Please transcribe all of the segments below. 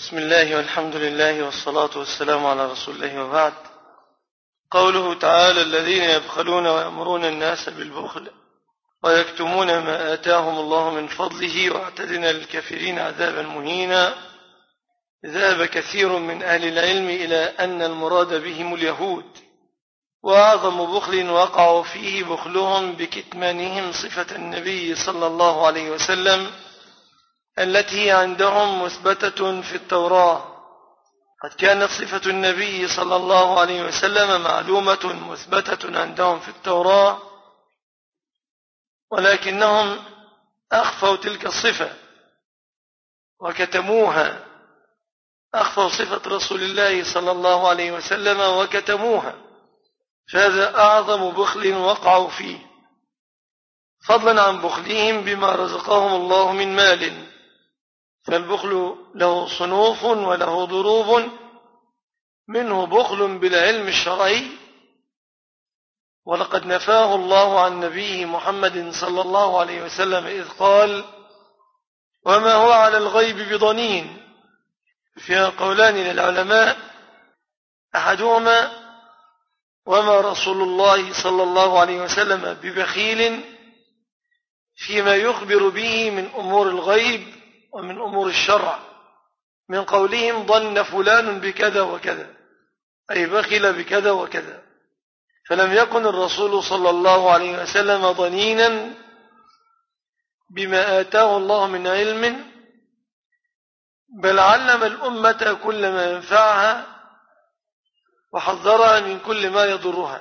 بسم الله والحمد لله والصلاة والسلام على رسول الله وبعد. قوله تعالى: الذين يبخلون ويأمرون الناس بالبخل ويكتمون ما آتاهم الله من فضله واعتدنا للكافرين عذابا مهينا. ذهب كثير من أهل العلم إلى أن المراد بهم اليهود، وأعظم بخل وقعوا فيه بخلهم بكتمانهم صفة النبي صلى الله عليه وسلم التي عندهم مثبتة في التوراة. قد كانت صفة النبي صلى الله عليه وسلم معلومة مثبتة عندهم في التوراة، ولكنهم أخفوا تلك الصفة وكتموها، أخفوا صفة رسول الله صلى الله عليه وسلم وكتموها، فهذا أعظم بخل وقعوا فيه، فضلا عن بخلهم بما رزقهم الله من مال. فالبخل له صنوف وله ضروب، منه بخل بالعلم الشرعي، ولقد نفاه الله عن نبيه محمد صلى الله عليه وسلم إذ قال: وما هو على الغيب بضنين. فيها قولان للعلماء، أحدهما: وما رسول الله صلى الله عليه وسلم ببخيل فيما يخبر به من أمور الغيب ومن أمور الشرع، من قولهم: ظن فلان بكذا وكذا، أي بخل بكذا وكذا. فلم يكن الرسول صلى الله عليه وسلم ضنينا بما آتاه الله من علم، بل علم الأمة كل ما ينفعها وحذرها من كل ما يضرها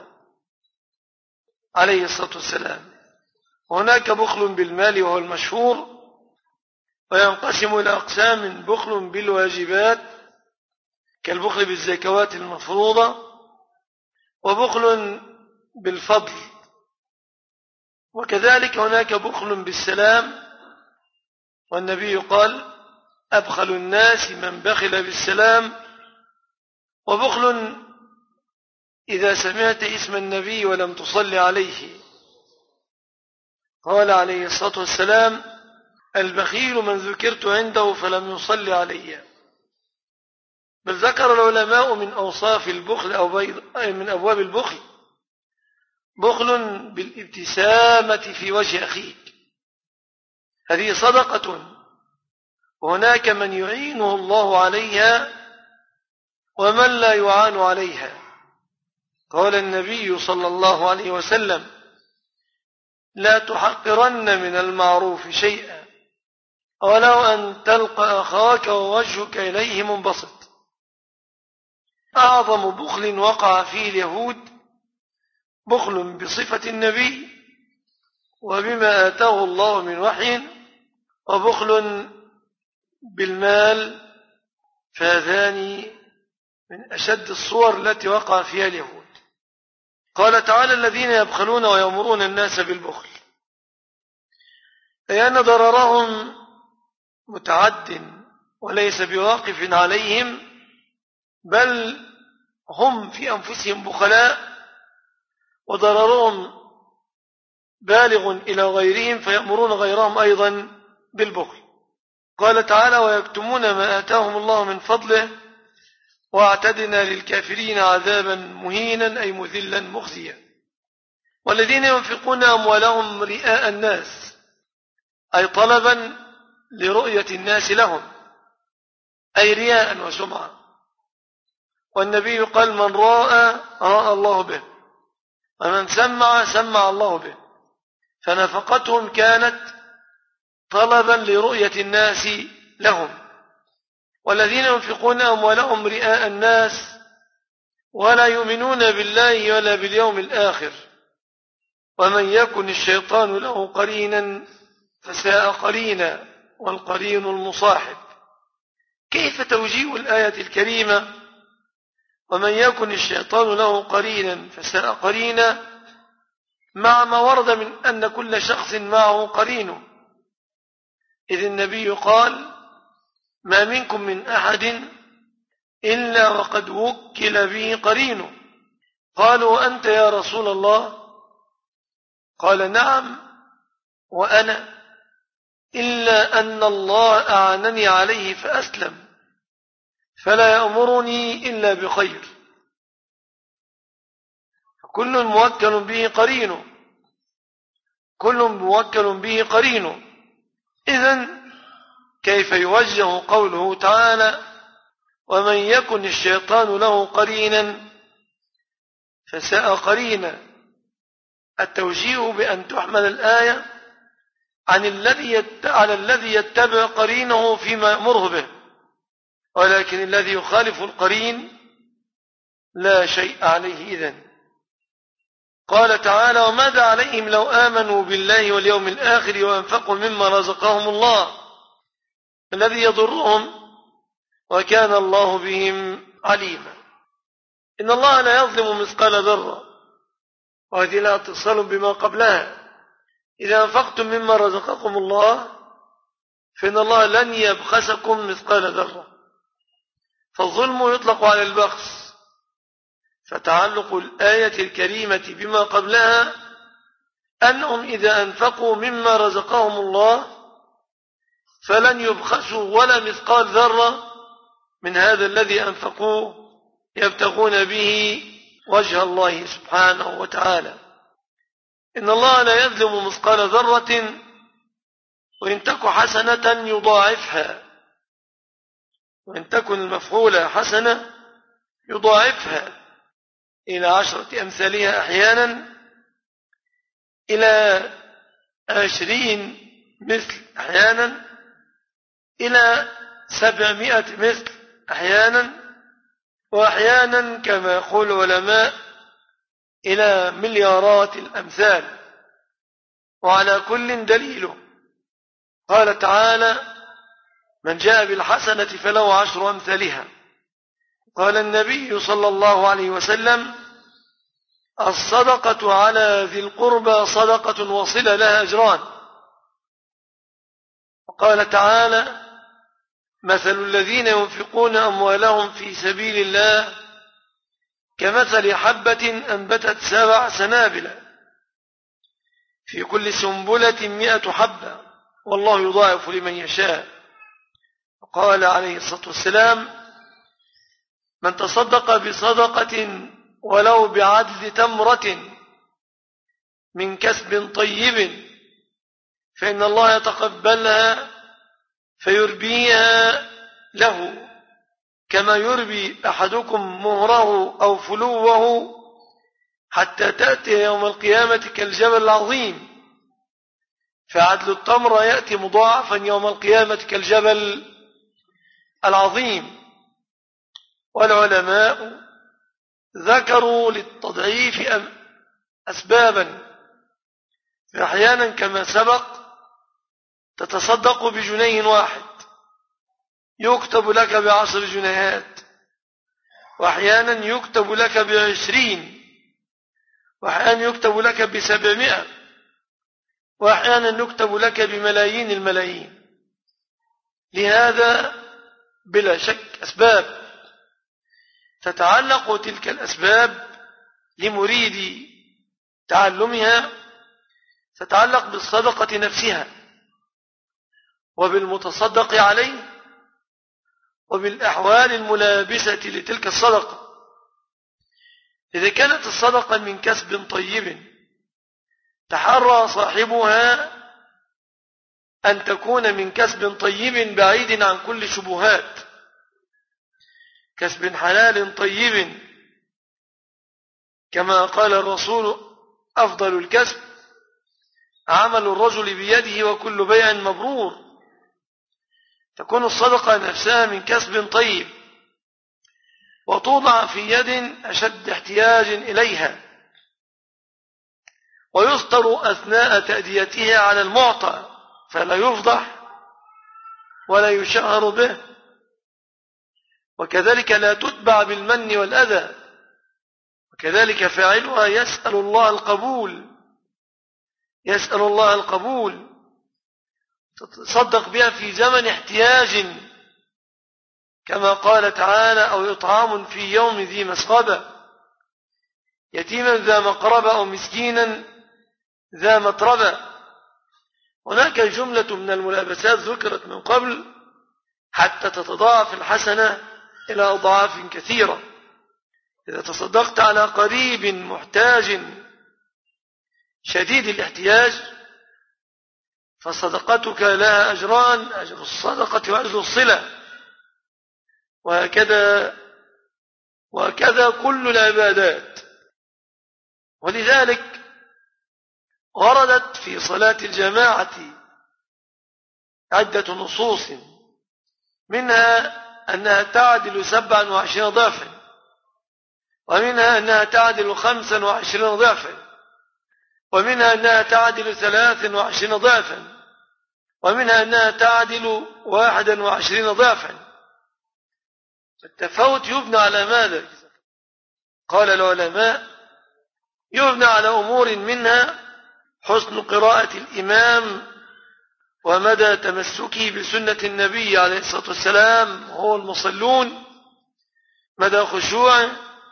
عليه الصلاة والسلام. هناك بخل بالمال وهو المشهور، وينقسم إلى أقسام: بخل بالواجبات كالبخل بالزكوات المفروضة، وبخل بالفضل، وكذلك هناك بخل بالسلام، والنبي قال: أبخل الناس من بخل بالسلام. وبخل إذا سمعت اسم النبي ولم تصلي عليه، قال عليه الصلاة والسلام: البخيل من ذكرت عنده فلم يصلي علي. بل ذكر العلماء من أوصاف البخل أو من أبواب البخل: بخل بالابتسامة في وجه أخيك، هذه صدقة، وهناك من يعينه الله عليها ومن لا يعان عليها. قال النبي صلى الله عليه وسلم: لا تحقرن من المعروف شيئا ولو أن تلقى أخاك ووجهك إليه منبسط. أعظم بخل وقع فيه اليهود بخل بصفة النبي وبما آتاه الله من وحي، وبخل بالمال، فهذان من أشد الصور التي وقع فيها اليهود. قال تعالى: الذين يبخلون ويأمرون الناس بالبخل، أي أن ضررهم متعد وليس بواقف عليهم، بل هم في أنفسهم بخلاء، وضررهم بالغ إلى غيرهم، فيأمرون غيرهم أيضا بالبخل. قال تعالى: ويكتمون ما آتاهم الله من فضله واعتدنا للكافرين عذابا مهينا، أي مذلا مخزيا. والذين ينفقون أموالهم رئاء الناس، أي طلبا لرؤية الناس لهم، أي رياء وسمعة. والنبي قال: من راى راى الله به، ومن سمع سمع الله به. فنفقتهم كانت طلبا لرؤية الناس لهم. والذين ينفقون أموالهم رئاء الناس ولا يؤمنون بالله ولا باليوم الآخر، ومن يكن الشيطان له قرينا فساء قرينا، والقرين المصاحب. كيف توجيه الآية الكريمة ومن يكن الشيطان له قرينا فساء قرينا مع ما ورد من أن كل شخص معه قرينه؟ إذ النبي قال: ما منكم من أحد إلا وقد وكل به قرينه. قالوا: أنت يا رسول الله؟ قال: نعم وأنا، إلا أن الله أعانني عليه فأسلم. فلا يأمرني إلا بخير، كل موكل به قرينه، كل موكل به قرينه. إذن كيف يوجه قوله تعالى ومن يكن الشيطان له قرينا فساء قرينا؟ التوجيه بأن تحمل الآية على الذي يتبع قرينه فيما يأمره به، ولكن الذي يخالف القرين لا شيء عليه. إذن قال تعالى وماذا عليهم لو آمنوا بالله واليوم الآخر وأنفقوا مما رزقهم الله الذي يضرهم وكان الله بهم عليما. إن الله لا يظلم مثقال ذرة، وهذه لا اتصال بما قبلها. إذا أنفقتم مما رزقكم الله فإن الله لن يبخسكم مثقال ذرة، فالظلم يطلق على البخس، فتعلق الآية الكريمة بما قبلها أنهم إذا أنفقوا مما رزقهم الله فلن يبخسوا ولا مثقال ذرة من هذا الذي أنفقوه يبتغون به وجه الله سبحانه وتعالى. إن الله لا يظلم مثقال ذرة وإن تك حسنة يضاعفها، وإن تكن المفعولة حسنة يضاعفها إلى 10 أمثالها، أحيانا إلى 20 مثل، أحيانا إلى 700 مثل، أحيانا وأحيانا كما يقول العلماء إلى مليارات الأمثال، وعلى كل دليله. قال تعالى من جاء بالحسنة فله 10 أمثالها. قال النبي صلى الله عليه وسلم الصدقة على ذي القربى صدقة وصل لها أجران. وقال تعالى مثل الذين ينفقون أموالهم في سبيل الله كمثل حبة أنبتت 7 سنابل في كل سنبلة 100 حبة والله يضاعف لمن يشاء. وقال عليه الصلاة والسلام من تصدق بصدقة ولو بعدل تمرة من كسب طيب فإن الله يتقبلها فيربيها له كما يربي أحدكم مهره أو فلوه حتى تأتي يوم القيامة كالجبل العظيم، فعدل التمر يأتي مضاعفا يوم القيامة كالجبل العظيم. والعلماء ذكروا للتضعيف أسبابا، فأحيانا كما سبق تتصدق ب1 واحد يكتب لك ب10 جنيهات، وأحيانا يكتب لك ب20، وأحيانا يكتب لك ب700، وأحيانا يكتب لك بملايين الملايين. لهذا بلا شك أسباب تتعلق تلك الأسباب لمريد تعلمها، تتعلق بالصدقة نفسها وبالمتصدق عليه وبالأحوال الملابسة لتلك الصدقة. إذا كانت الصدقة من كسب طيب تحرى صاحبها أن تكون من كسب طيب بعيد عن كل شبهات، كسب حلال طيب، كما قال الرسول أفضل الكسب عمل الرجل بيده وكل بيع مبرور. تكون الصدقة نفسها من كسب طيب وتوضع في يد أشد احتياج إليها، ويستر أثناء تأديتها على المعطى فلا يفضح ولا يشهر به، وكذلك لا تتبع بالمن والأذى، وكذلك فاعلها يسأل الله القبول، يسأل الله القبول، تتصدق بها في زمن احتياج كما قال تعالى أو إطعام في يوم ذي مسغبة يتيما ذا مقربة أو مسكينا ذا متربة. هناك جملة من الملابسات ذكرت من قبل حتى تتضاعف الحسنة إلى أضعاف كثيرة. إذا تصدقت على قريب محتاج شديد الاحتياج فصدقتك لها أجران: أجر الصدقة وأجر الصلة، وهكذا كل العبادات. ولذلك وردت في صلاة الجماعة عدة نصوص، منها أنها تعدل 27 ضعفا، ومنها أنها تعدل 25 ضعفا، ومنها أنها تعدل 23 ضعفا، ومنها أنها تعدل 21 ضعفا. التفاوت يبنى على ماذا؟ قال العلماء: يبنى على أمور، منها حسن قراءة الإمام ومدى تمسكه بسنة النبي عليه الصلاة والسلام وهو المصلون، مدى خشوعه،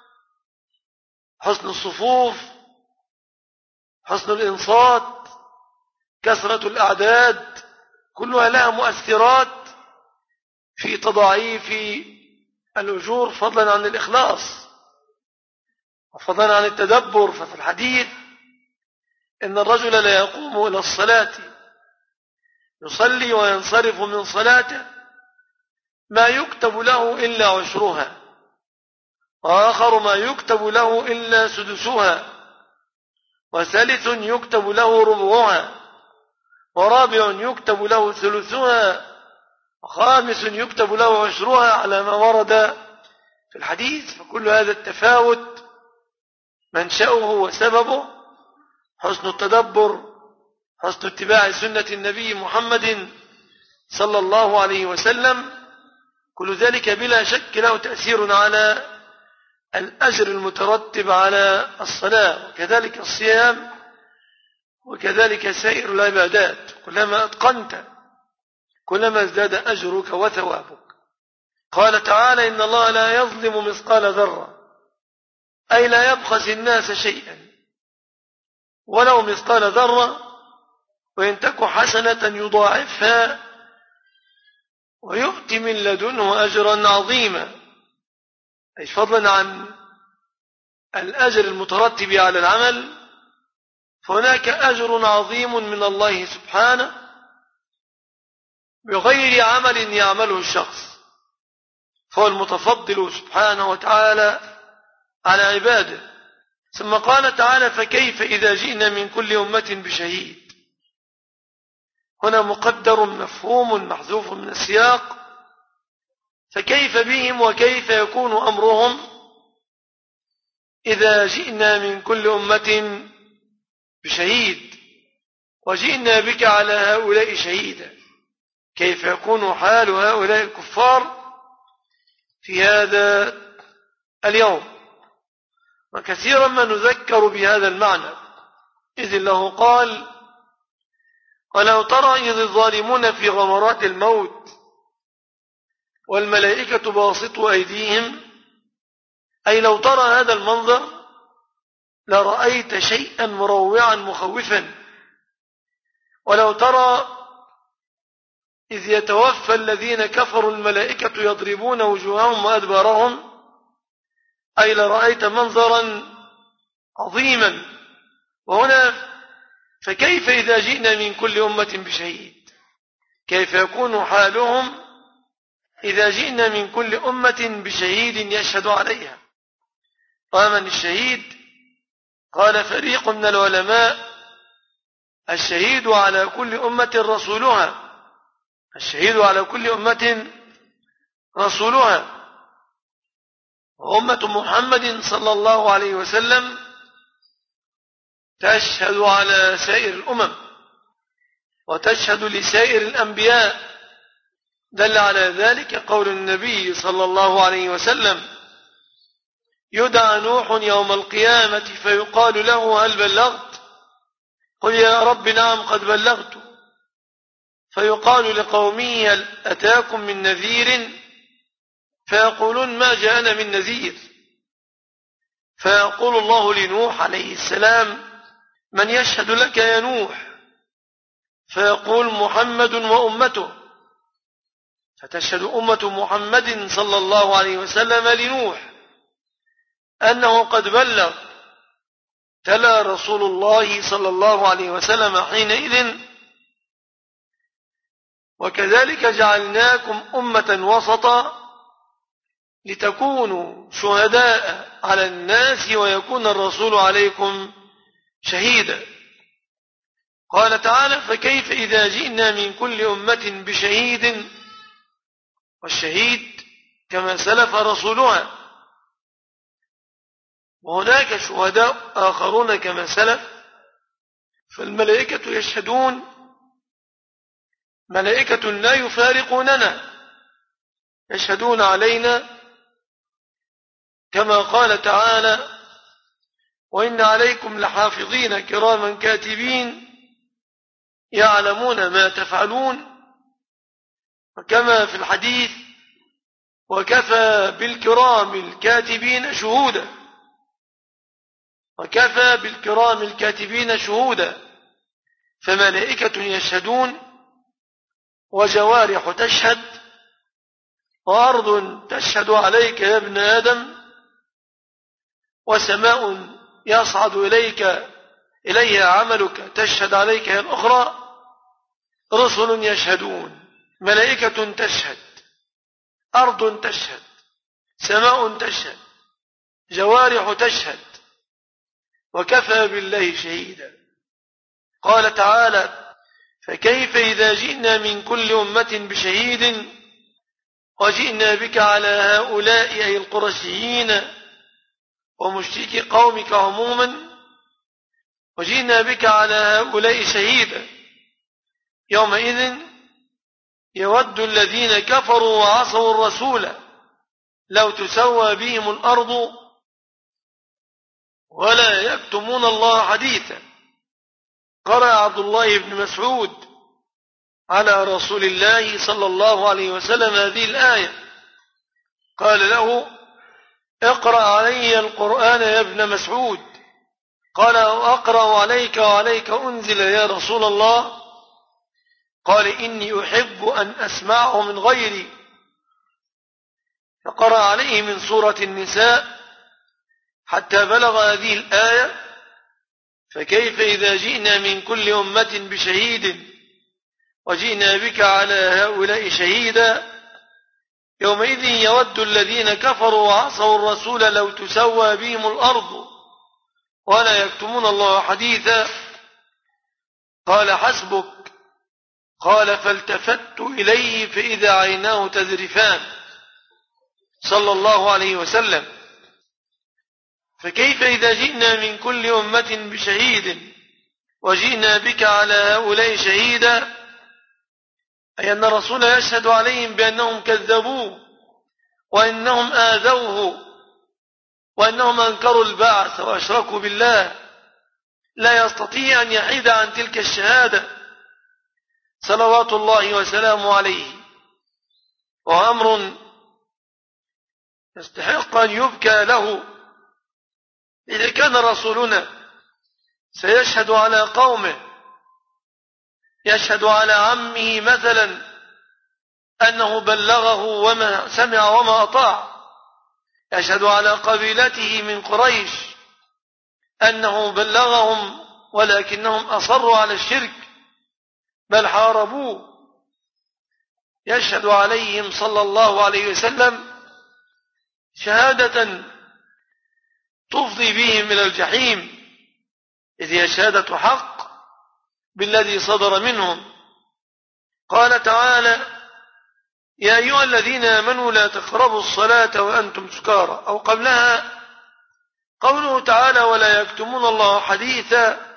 حسن الصفوف، حسن الإنصات، كثرة الأعداد، كلها لها مؤثرات في تضاعيف الأجور، فضلا عن الإخلاص وفضلا عن التدبر. ففي الحديث: إن الرجل لا يقوم إلى الصلاة يصلي وينصرف من صلاته ما يكتب له إلا عشرها، وآخر ما يكتب له إلا سدسها، وثالث يكتب له ربعها، ورابع يكتب له ثلثها، وخامس يكتب له عشرها، على ما ورد في الحديث. فكل هذا التفاوت منشأه وسببه حسن التدبر، حسن اتباع سنة النبي محمد صلى الله عليه وسلم. كل ذلك بلا شك له تأثير على الأجر المترتب على الصلاة، وكذلك الصيام، وكذلك سائر العبادات. كلما أتقنت كلما ازداد أجرك وثوابك. قال تعالى: إن الله لا يظلم مثقال ذرة، أي لا يبخس الناس شيئا ولو مثقال ذرة، وإن تك حسنة يضاعفها ويؤتي من لدنه أجرا عظيما. أي فضلا عن الأجر المترتب على العمل، فهناك أجر عظيم من الله سبحانه بغير عمل يعمله الشخص، فهو المتفضل سبحانه وتعالى على عباده. ثم قال تعالى: فكيف إذا جئنا من كل أمة بشهيد. هنا مقدر مفهوم محذوف من السياق: فكيف بهم وكيف يكون أمرهم إذا جئنا من كل أمة بشهيد وجئنا بك على هؤلاء شهيدا. كيف يكون حال هؤلاء الكفار في هذا اليوم؟ وكثيرا ما نذكر بهذا المعنى، إذ الله قال: ولو ترى إذ الظالمون في غمرات الموت والملائكة باسطوا أيديهم. أي لو ترى هذا المنظر لرأيت شيئا مروعا مخوفا. ولو ترى إذ يتوفى الذين كفروا الملائكة يضربون وجوههم وأدبارهم، أي لرأيت منظرا عظيما. وهنا فكيف إذا جئنا من كل أمة بشهيد، كيف يكون حالهم إذا جئنا من كل أمة بشهيد يشهد عليها. ومن الشهيد؟ قال فريق من العلماء: الشهيد على كل أمة رسولها، الشهيد على كل أمة رسولها. وأمة محمد صلى الله عليه وسلم تشهد على سائر الأمم وتشهد لسائر الأنبياء. دل على ذلك قول النبي صلى الله عليه وسلم: يدعى نوح يوم القيامة فيقال له: هل بلغت؟ قل يا رب نعم قد بلغت. فيقال لقومه: هل أتاكم من نذير؟ فيقولون: ما جاءنا من نذير. فيقول الله لنوح عليه السلام: من يشهد لك يا نوح؟ فيقول: محمد وأمته. فتشهد أمة محمد صلى الله عليه وسلم لنوح أنه قد بلغ. تلا رسول الله صلى الله عليه وسلم حينئذ: وكذلك جعلناكم أمة وسطا لتكونوا شهداء على الناس ويكون الرسول عليكم شهيدا. قال تعالى: فكيف إذا جئنا من كل أمة بشهيد، والشهيد كما سلف رسولها، وهناك شهداء آخرون كما سلف. فالملائكة يشهدون، ملائكة لا يفارقوننا، يشهدون علينا كما قال تعالى: وإن عليكم لحافظين كراما كاتبين يعلمون ما تفعلون. وكما في الحديث: وكفى بالكرام الكاتبين شهودا، وكفى بالكرام الكاتبين شهودا. فملائكة يشهدون، وجوارح تشهد، وأرض تشهد عليك يا ابن آدم، وسماء يصعد إليها عملك تشهد عليك هي الأخرى. رسل يشهدون، ملائكة تشهد، أرض تشهد، سماء تشهد، جوارح تشهد، وكفى بالله شهيدا. قال تعالى: فكيف إذا جئنا من كل أمة بشهيد وجئنا بك على هؤلاء أي القرشيين ومشركي قومك عموما، وجئنا بك على هؤلاء شهيدا. يومئذ يود الذين كفروا وعصوا الرسول لو تسوى بهم الأرض ولا يكتمون الله حديثا. قرأ عبد الله بن مسعود على رسول الله صلى الله عليه وسلم هذه الآية، قال له: اقرأ علي القرآن يا ابن مسعود. قال: أقرأ عليك وعليك أنزل يا رسول الله؟ قال: إني أحب أن أسمعه من غيري. فقرأ عليه من سورة النساء حتى بلغ هذه الآية: فكيف إذا جئنا من كل أمة بشهيد وجئنا بك على هؤلاء شهيدا. يومئذ يود الذين كفروا وعصوا الرسول لو تسوى بهم الأرض ولا يكتمون الله حديثا. قال: حسبك. قال: فالتفت إليه فإذا عيناه تذرفان، صلى الله عليه وسلم. فكيف إذا جئنا من كل أمة بشهيد وجئنا بك على هؤلاء شهيدا، أي أن الرسول يشهد عليهم بأنهم كذبوه وأنهم آذوه وأنهم أنكروا البعث وأشركوا بالله، لا يستطيع أن يحيد عن تلك الشهادة صلوات الله وسلامه عليه. وأمر يستحق أن يبكى له إذا كان رسولنا سيشهد على قومه، يشهد على عمه مثلا أنه بلغه وما سمع وما أطاع، يشهد على قبيلته من قريش أنه بلغهم ولكنهم أصروا على الشرك بل حاربوه، يشهد عليهم صلى الله عليه وسلم شهادة تفضي بهم إلى الجحيم، إذ هي شهادة حق بالذي صدر منهم. قال تعالى: يا أيها الذين آمنوا لا تقربوا الصلاة وأنتم سكارى، أو قبلها قوله تعالى: ولا يكتمون الله حديثا،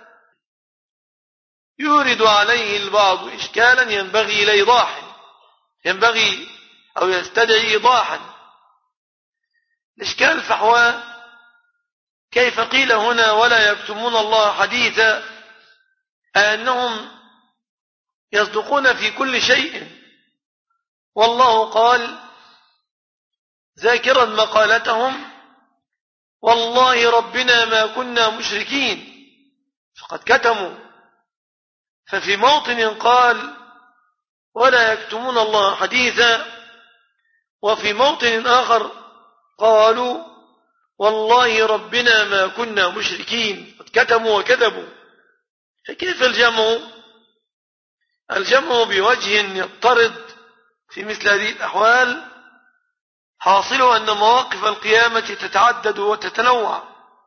يورد عليه البعض إشكالا ينبغي إلى إيضاح، ينبغي أو يستدعي إيضاحا. الإشكال فحوى: كيف قيل هنا ولا يكتمون الله حديثا؟ أنهم يصدقون في كل شيء، والله قال ذاكرا مقالتهم: والله ربنا ما كنا مشركين، فقد كتموا. ففي موطن قال: ولا يكتمون الله حديثا. وفي موطن آخر قالوا والله ربنا ما كنا مشركين، قد كتموا وكذبوا. فكيف الجمع؟ الجمع بوجه يضطرد في مثل هذه الأحوال حاصله أن مواقف القيامة تتعدد وتتنوع،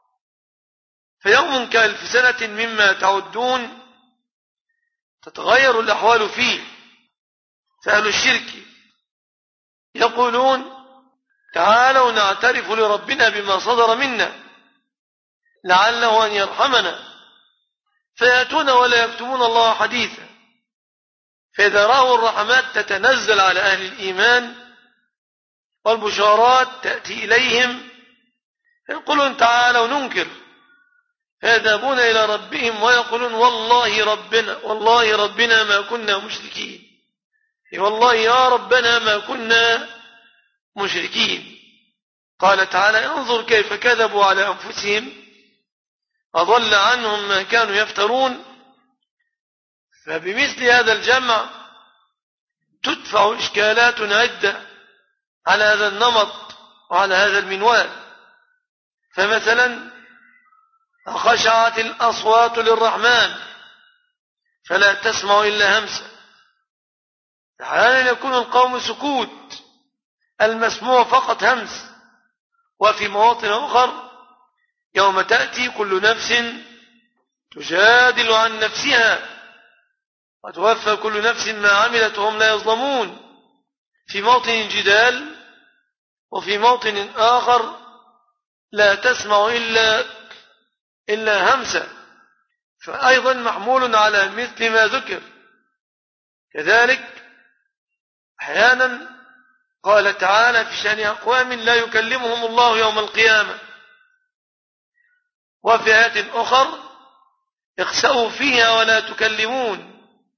فيوم كألف سنة مما تعدون تتغير الأحوال فيه. فأهل الشرك يقولون تعالوا نعترف لربنا بما صدر منا لعله أن يرحمنا، فيأتون ولا يكتمون الله حديثا. فإذا رأوا الرحمات تتنزل على أهل الإيمان والبشارات تأتي إليهم يقولون تعالوا ننكر، فيذهبون إلى ربهم ويقولون والله ربنا ما كنا مشركين، والله يا ربنا ما كنا مشركين. قال تعالى انظر كيف كذبوا على أنفسهم أضل عنهم ما كانوا يفترون. فبمثل هذا الجمع تدفع إشكالات عدة على هذا النمط وعلى هذا المنوال. فمثلا خشعت الأصوات للرحمن فلا تسمع إلا همسا. أحيانا يكون القوم سكوت، المسموع فقط همس. وفي مواطن أخر يوم تأتي كل نفس تجادل عن نفسها وتوفى كل نفس ما عملت وهم لا يظلمون. في موطن جدال، وفي موطن آخر لا تسمع إلا همسا، فأيضا محمول على مثل ما ذكر. كذلك أحيانا قال تعالى في شأن أقوام لا يكلمهم الله يوم القيامة، وفي آيات أخر اخسأوا فيها ولا تكلمون.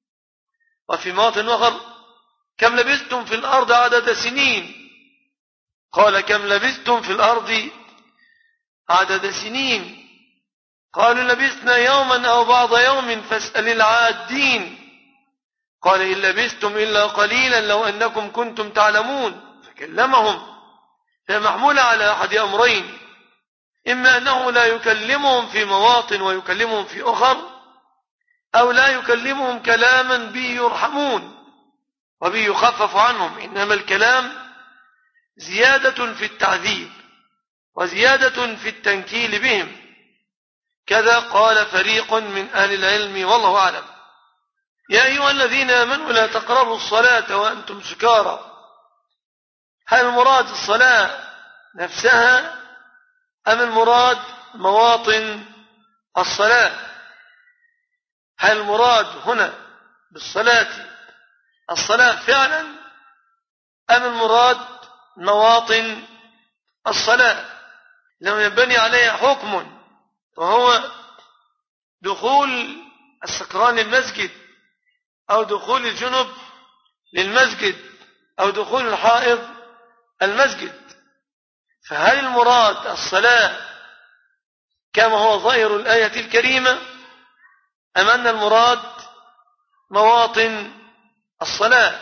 وفي موطن آخر كم لبثتم في الأرض عدد سنين، قال كم لبثتم في الأرض عدد سنين، قالوا لبثنا يوما أو بعض يوم فاسأل العادين، قال إن لبثتم إلا قليلا لو أنكم كنتم تعلمون. فكلمهم، فمحمول على أحد أمرين: إما أنه لا يكلمهم في مواطن ويكلمهم في أخر، أو لا يكلمهم كلاما به يرحمون وبه يخفف عنهم، إنما الكلام زيادة في التعذيب وزيادة في التنكيل بهم. كذا قال فريق من أهل العلم والله أعلم. يا أيها الذين آمنوا لا تقربوا الصلاة وأنتم سكارى. هل المراد الصلاة نفسها أم المراد مواطن الصلاة؟ هل المراد هنا بالصلاة الصلاة فعلا أم المراد مواطن الصلاة؟ لو ينبني عليها حكم وهو دخول السكران المسجد، أو دخول الجنب للمسجد، أو دخول الحائض المسجد، فهل المراد الصلاة كما هو ظاهر الآية الكريمة، أم أن المراد مواطن الصلاة؟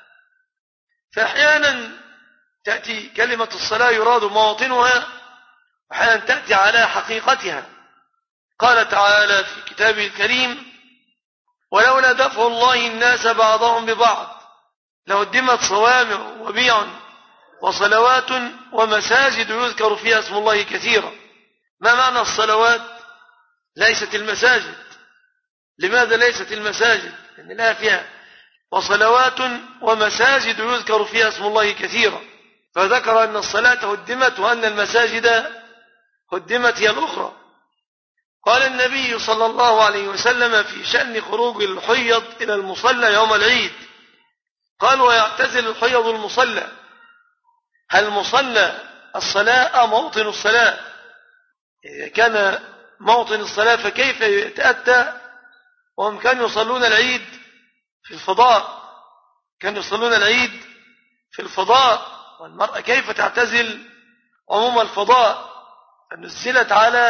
فأحيانا تأتي كلمة الصلاة يراد مواطنها، وأحيانا تأتي على حقيقتها. قال تعالى في كتابه الكريم: ولولا دفع الله الناس بعضهم ببعض لهدمت صوامع وبيع وصلوات ومساجد يذكر فيها اسم الله كثيرا. ما معنى الصلوات؟ ليست المساجد. لماذا ليست المساجد؟ لأن لها فيها وصلوات ومساجد يذكر فيها اسم الله كثيرا، فذكر أن الصلاة هدمت وأن المساجد هدمت هي الأخرى. قال النبي صلى الله عليه وسلم في شأن خروج الحيض إلى المصلى يوم العيد، قال: ويعتزل الحيض المصلى. هل مصلى الصلاة أم موطن الصلاة؟ إذا كان موطن الصلاة فكيف يتأتى وهم كانوا يصلون العيد في الفضاء؟ كانوا يصلون العيد في الفضاء، والمرأة كيف تعتزل عموم الفضاء؟ فنزلت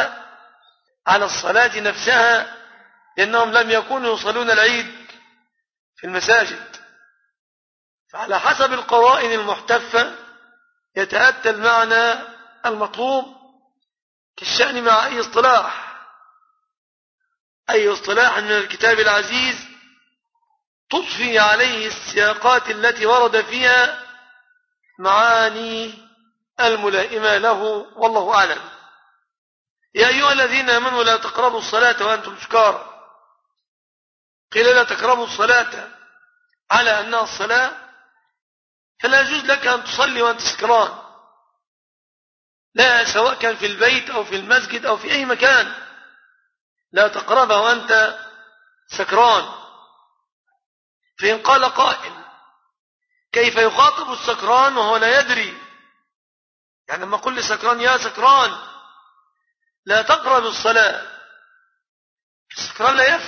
على الصلاة نفسها، لأنهم لم يكونوا يصلون العيد في المساجد. على حسب القرائن المحتفة يتأتى المعنى المطلوب كالشأن مع أي اصطلاح من الكتاب العزيز تضفي عليه السياقات التي ورد فيها معاني الملائمة له، والله أعلم. يا أيها الذين آمنوا لا تقربوا الصلاة وأنتم سكارى. قيل لا تقربوا الصلاة على أنها الصلاة، فلا يجوز لك أن تصلي وأنت سكران، لا، سواء كان في البيت أو في المسجد أو في أي مكان، لا تقربها وأنت سكران. فإن قال قائل كيف يخاطب السكران وهو لا يدري؟ يعني لما أقول لسكران يا سكران لا تقرب الصلاة، السكران لا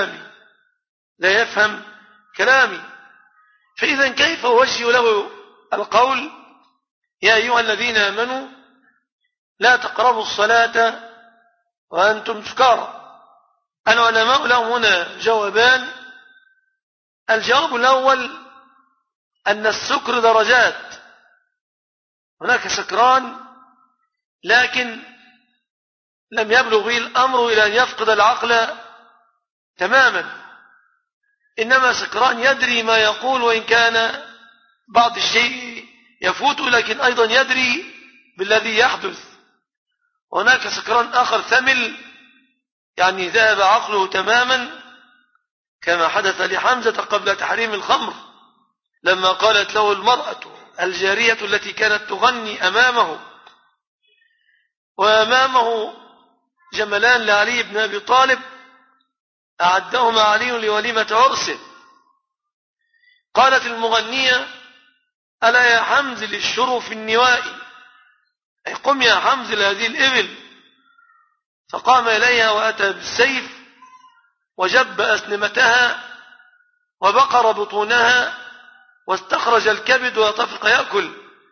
يفهم كلامي، فإذا كيف أوجه له القول يا أيها الذين آمنوا لا تقربوا الصلاة وأنتم سكارى؟ العلماء لهم هنا جوابان. الجواب الأول أن السكر درجات، هناك سكران لكن لم يبلغ به الأمر إلى أن يفقد العقل تماما، إنما سكران يدري ما يقول وإن كان بعض الشيء يفوت، لكن أيضا يدري بالذي يحدث. هناك سكران آخر ثمل، يعني ذهب عقله تماما، كما حدث لحمزة قبل تحريم الخمر لما قالت له المرأة الجارية التي كانت تغني أمامه، وأمامه جملان لعلي بن أبي طالب أعدهما علي لوليمة عرسه. قالت المغنية ألا يا حمز للشرف في النواء، أي قم يا حمز لهذه الإبل. فقام إليها وأتى بالسيف وجب أسنمتها وبقر بطونها واستخرج الكبد وطفق يأكل.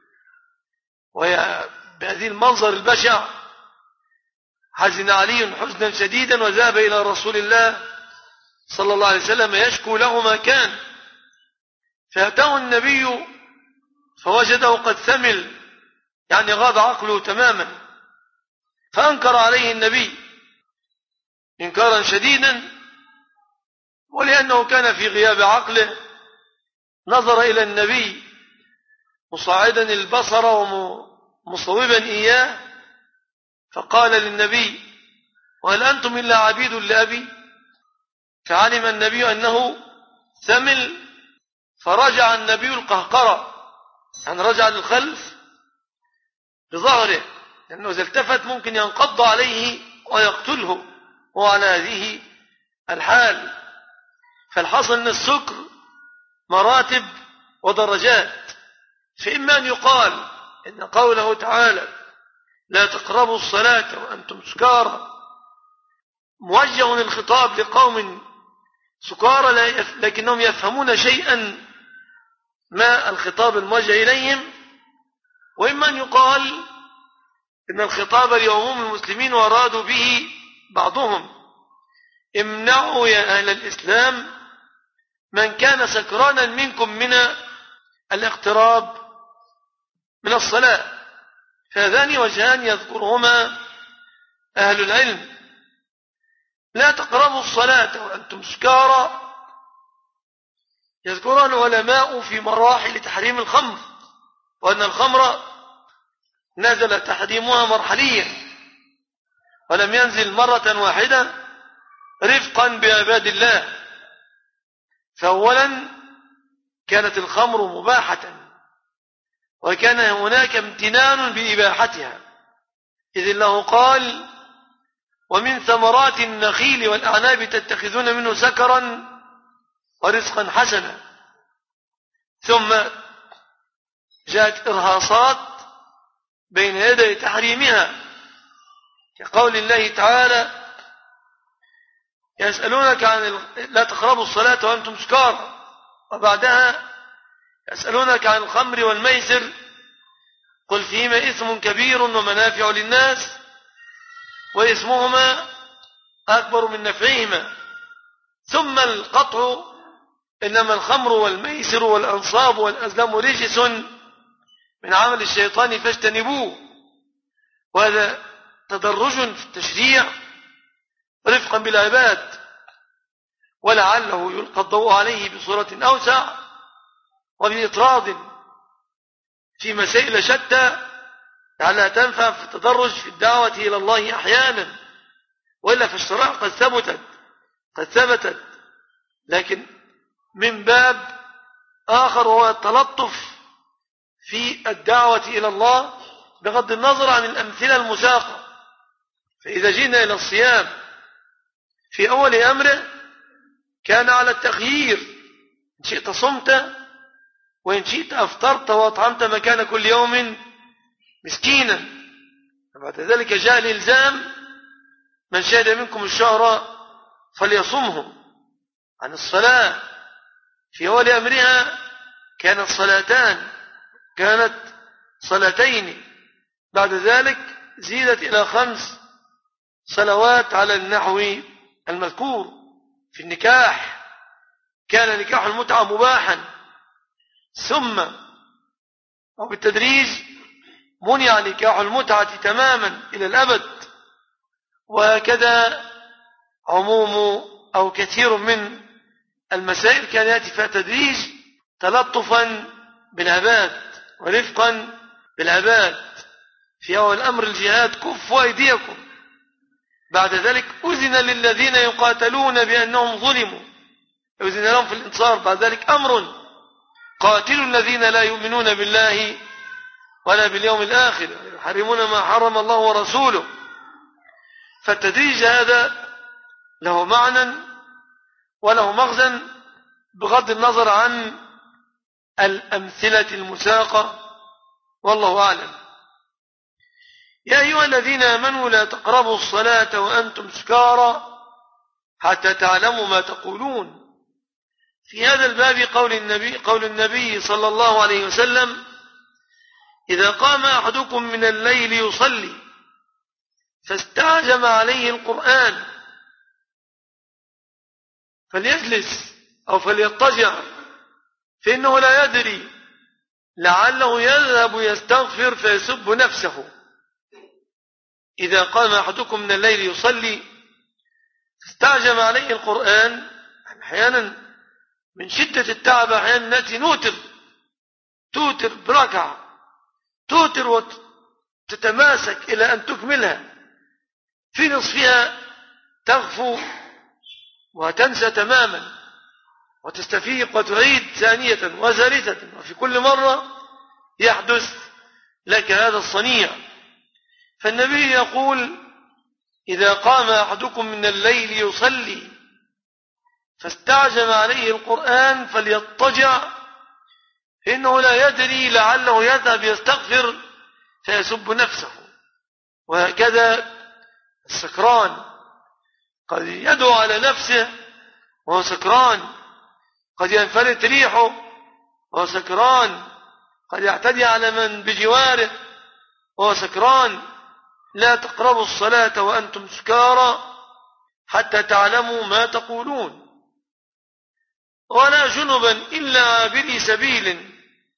وبهذه المنظر البشع حزن علي حزنا شديدا وذهب إلى رسول الله صلى الله عليه وسلم يشكو له ما كان، فأتاه النبي فوجده قد ثمل، يعني غاب عقله تماما، فأنكر عليه النبي إنكارا شديدا، ولأنه كان في غياب عقله نظر إلى النبي مصاعدا البصر ومصوبا إياه، فقال للنبي وهل أنتم إلا عبيد لأبي؟ فعلم النبي أنه ثمل، فرجع النبي القهقرة، يعني رجع للخلف بظهره، لأنه إذا التفت ممكن ينقض عليه ويقتله وهو على هذه الحال. فالحصل أن السكر مراتب ودرجات، فإما أن يقال إن قوله تعالى لا تقربوا الصلاة وأنتم سكارى موجه الخطاب لقوم سكارى لكنهم يفهمون شيئا ما الخطاب الموجه إليهم، وإما أن يقال إن الخطاب لعموم المسلمين وأرادوا به بعضهم امنعوا يا أهل الإسلام من كان سكرانا منكم من الاقتراب من الصلاة. فهذان وجهان يذكرهما أهل العلم. لا تقربوا الصلاة وأنتم سكارى يذكرها العلماء في مراحل تحريم الخمر، وأن الخمر نزل تحريمها مرحليا ولم ينزل مرة واحدة رفقا بعباد الله. فأولا كانت الخمر مباحة، وكان هناك امتنان بإباحتها، إذ الله قال ومن ثمرات النخيل والأعناب تتخذون منه سكرا ورزقا حسنا. ثم جاءت إرهاصات بين يدي تحريمها، كقول الله تعالى يسألونك عن لا تقربوا الصلاة وأنتم سكارى، وبعدها يسألونك عن الخمر والميسر قل فيهما إثم كبير ومنافع للناس وإثمهما أكبر من نفعهما. ثم القطع إنما الخمر والميسر والأنصاب والأزلام رجس من عمل الشيطان فاجتنبوه. وهذا تدرج في التشريع رفقا بالعباد، ولعله يلقى الضوء عليه بصورة أوسع وبإطراد في مسائل شتى لعلها تنفع في التدرج في الدعوة إلى الله أحيانا، وإلا في الشرع قد ثبتت، لكن من باب آخر هو التلطف في الدعوة إلى الله بغض النظر عن الأمثلة المساقة. فإذا جئنا إلى الصيام في أول أمره كان على التخيير، إن شئت صمت وإن شئت أفطرت وأطعمت مكان كل يوم مسكينا. بعد ذلك جاء الإلزام: من شهد منكم الشهر فليصمه. عن الصلاة في أول أمرها كانت صلاتين، بعد ذلك زيدت إلى 5 صلوات على النحو المذكور. في النكاح كان نكاح المتعة مباحا، ثم وبالتدريج منع نكاح المتعة تماما إلى الأبد. وهكذا عموم أو كثير من المسائل كان يأتي فيها تدريج تلطفا بالعباد ورفقا بالعباد. في أول أمر الجهاد: كفوا أيديكم. بعد ذلك أذن للذين يقاتلون بأنهم ظلموا، أذن لهم في الانتصار. بعد ذلك أمر: قاتلوا الذين لا يؤمنون بالله ولا باليوم الآخر يحرمون ما حرم الله ورسوله. فالتدريج هذا له معنى وله مغزى بغض النظر عن الأمثلة المساقة، والله أعلم. يا أيها الذين آمنوا لا تقربوا الصلاة وأنتم سكارى حتى تعلموا ما تقولون. في هذا الباب قول النبي صلى الله عليه وسلم: إذا قام أحدكم من الليل يصلي فاستعجم عليه القرآن فليجلس أو فليضطجع، فإنه لا يدري لعله يذهب يستغفر فيسب نفسه. إذا قام أحدكم من الليل يصلي فاستعجم عليه القرآن، أحيانا من شدة التعب أحيانا نأتي توتر بركعة، توتر وتتماسك إلى أن تكملها، في نصفها تغفو وتنسى تماما وتستفيق وتعيد ثانية وثالثة، وفي كل مرة يحدث لك هذا الصنيع. فالنبي يقول: إذا قام أحدكم من الليل يصلي فاستعجم عليه القرآن فليضطجع، إنه لا يدري لعله يذهب يستغفر فيسب نفسه. وهكذا السكران قد يدعو على نفسه وهو سكران، قد ينفلت ريحه وهو سكران، قد يعتدي على من بجواره وهو سكران. لا تقربوا الصلاة وأنتم سكارى حتى تعلموا ما تقولون، ولا جنبا إلا عابري سبيل،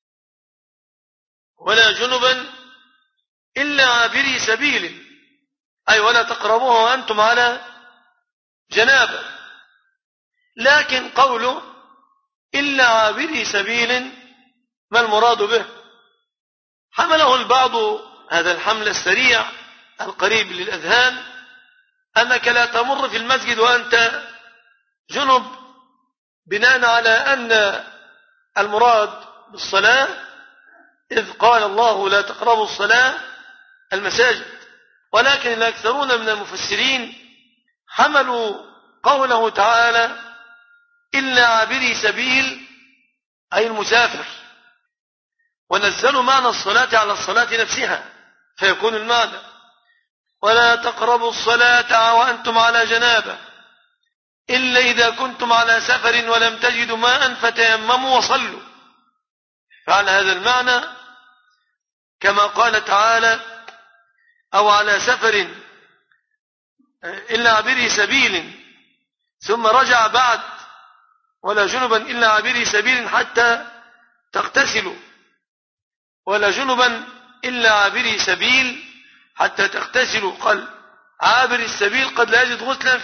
ولا جنبا إلا عابري سبيل، أي ولا تقربوها وأنتم على جنابة. لكن قوله إلا عابري سبيل ما المراد به؟ حمله البعض هذا الحمل السريع القريب للأذهان أنك لا تمر في المسجد وأنت جنب، بناء على أن المراد بالصلاة إذ قال الله لا تقربوا الصلاة المساجد. ولكن الأكثرون من المفسرين حملوا قوله تعالى إلا عابري سبيل أي المسافر، ونزلوا معنى الصلاة على الصلاة نفسها، فيكون المعنى ولا تقربوا الصلاة وأنتم على جنابة إلا إذا كنتم على سفر ولم تجدوا ماء فتيمموا وصلوا. فعلى هذا المعنى كما قال تعالى أو على سفر إلا عبري سبيل، ثم رجع بعد ولا جنبا إلا عابري سبيل حتى تغتسلوا، ولا جنبا إلا عابري سبيل حتى تغتسلوا. قال عابر السبيل قد لا يجد غسلا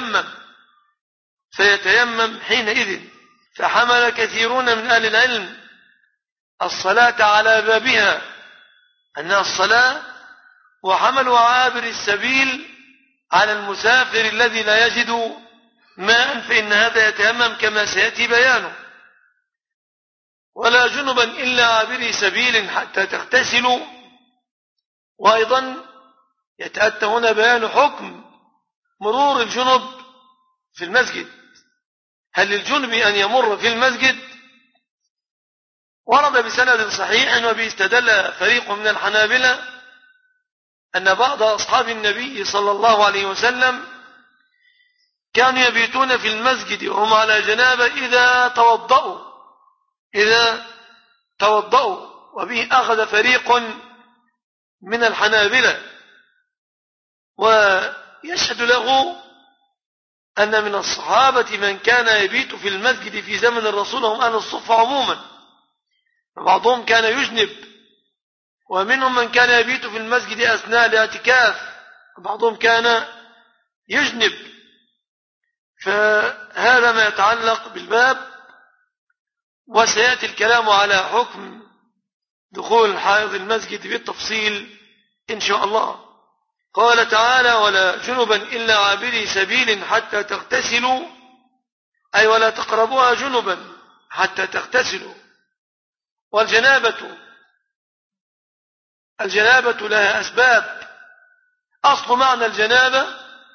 فيتيمم حينئذ. فحمل كثيرون من أهل العلم الصلاة على بابها أنها الصلاة، وحملوا عابر السبيل على المسافر الذي لا يجد ماء، فإن هذا يتيمم كما سيأتي بيانه. ولا جنبا إلا عابري سبيل حتى تغتسلوا. وأيضا يتأتى هنا بيان حكم مرور الجنب في المسجد. هل للجنب أن يمر في المسجد؟ ورد بسند صحيح وبه استدل فريق من الحنابلة أن بعض أصحاب النبي صلى الله عليه وسلم كانوا يبيتون في المسجد وهم على جنابة إذا توضأوا، وبه أخذ فريق من الحنابلة. ويشهد له أن من الصحابة من كان يبيت في المسجد في زمن الرسول هم أهل الصفة عموما، وبعضهم كان يجنب، ومنهم من كان يبيت في المسجد أثناء الاعتكاف، وبعضهم كان يجنب. فهذا ما يتعلق بالباب، وسيأتي الكلام على حكم دخول حائض المسجد بالتفصيل إن شاء الله. قال تعالى ولا جنبا إلا عابري سبيل حتى تغتسلوا، أي ولا تقربوها جنبا حتى تغتسلوا. والجنابة لها أسباب. أصل معنى الجنابة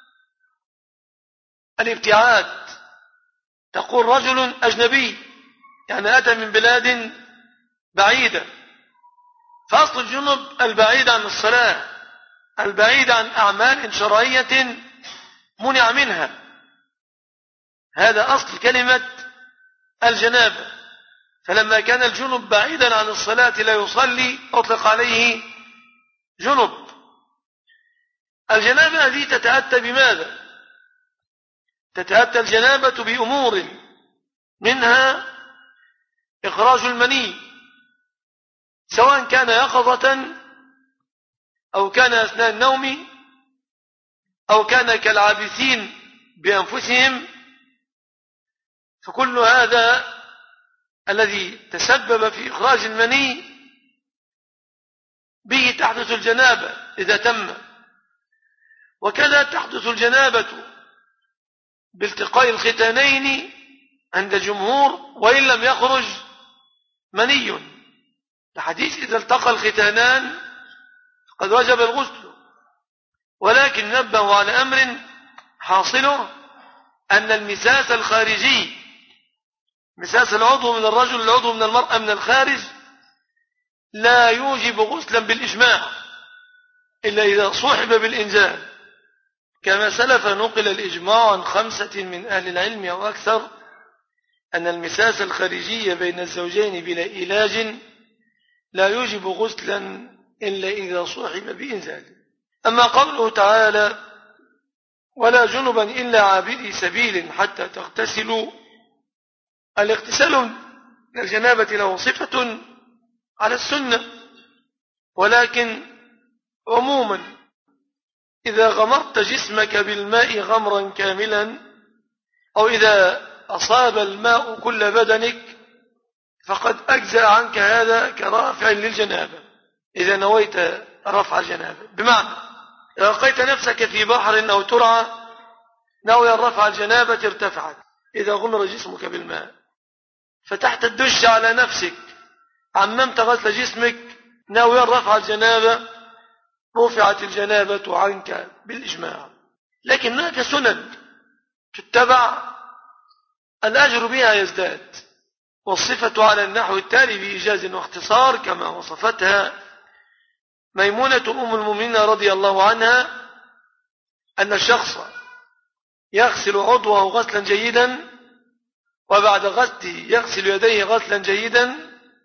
الابتعاد. تقول رجل أجنبي يعني أتى من بلاد بعيدة، فأصل الجنب البعيد عن الصلاة، البعيد عن أعمال شرعية منع منها. هذا أصل كلمة الجنابة. فلما كان الجنب بعيدا عن الصلاة لا يصلي أطلق عليه جنب. الجنابة هذه تتأتى بماذا؟ تتأتى الجنابة بأمور، منها إخراج المني، سواء كان يقظة أو كان أثناء النوم أو كان كالعابثين بأنفسهم. فكل هذا الذي تسبب في إخراج المني به تحدث الجنابة إذا تم. وكذا تحدث الجنابة بالتقاء الختانين عند الجمهور وإن لم يخرج مني، الحديث إذا التقى الختانان قد وجب الغسل. ولكن نبه على أمر حاصله أن المساس الخارجي، مساس العضو من الرجل العضو من المرأة من الخارج، لا يوجب غسلا بالإجماع إلا إذا صحب بالإنزال، كما سلف نقل الإجماع عن 5 من أهل العلم أو أكثر أن المساس الخارجي بين الزوجين بلا علاج لا يوجب غسلا إلا إذا صحب بإنزال. أما قوله تعالى ولا جنبا إلا عابري سبيل حتى تغتسلوا، الاغتسال من الجنابة له صفة على السنة، ولكن عموما إذا غمرت جسمك بالماء غمرا كاملا، أو إذا أصاب الماء كل بدنك، فقد أجزأ عنك هذا كرافع للجنابة إذا نويت رفع الجنابة. بمعنى إذا لقيت نفسك في بحر أو ترعى ناويا رفع الجنابة ارتفعت. إذا غمر جسمك بالماء فتحت الدش على نفسك، عممت غسل جسمك ناويا رفع الجنابة، رفعت الجنابة عنك بالإجماع. لكن هناك سنن تتبع الأجر بها يزداد، والصفة على النحو التالي بإيجاز واختصار كما وصفتها ميمونة أم المؤمنين رضي الله عنها، أن الشخص يغسل عضوه غسلا جيدا، وبعد غسله يغسل يديه غسلا جيدا،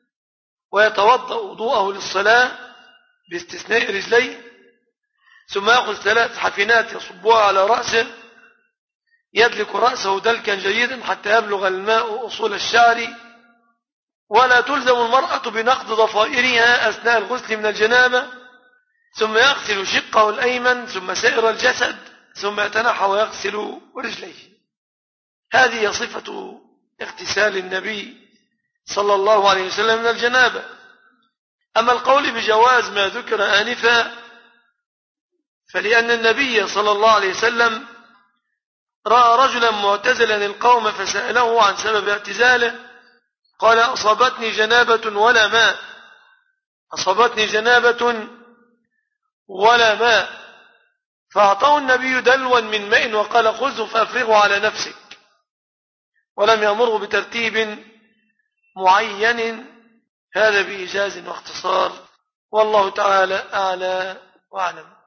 ويتوضأ وضوءه للصلاة باستثناء رجليه، ثم يأخذ 3 حفنات يصبها على رأسه، يدلك رأسه دلكا جيدا حتى يبلغ الماء أصول الشعر. ولا تلزم المرأة بنقض ضفائرها أثناء الغسل من الجنابة، ثم يغسل شقه الأيمن ثم سائر الجسد ثم يتنحى ويغسل رجليه. هذه صفة اغتسال النبي صلى الله عليه وسلم من الجنابة. أما القول بجواز ما ذكر آنفا فلأن النبي صلى الله عليه وسلم رأى رجلا معتزلا القوم فسأله عن سبب اعتزاله، قال أصابتني جنابة ولا ماء، أصابتني جنابة ولا ماء، فأعطاه النبي دلوا من ماء وقال خذه فأفرغه على نفسك، ولم يأمره بترتيب معين. هذا بإيجاز واختصار، والله تعالى أعلى وأعلم.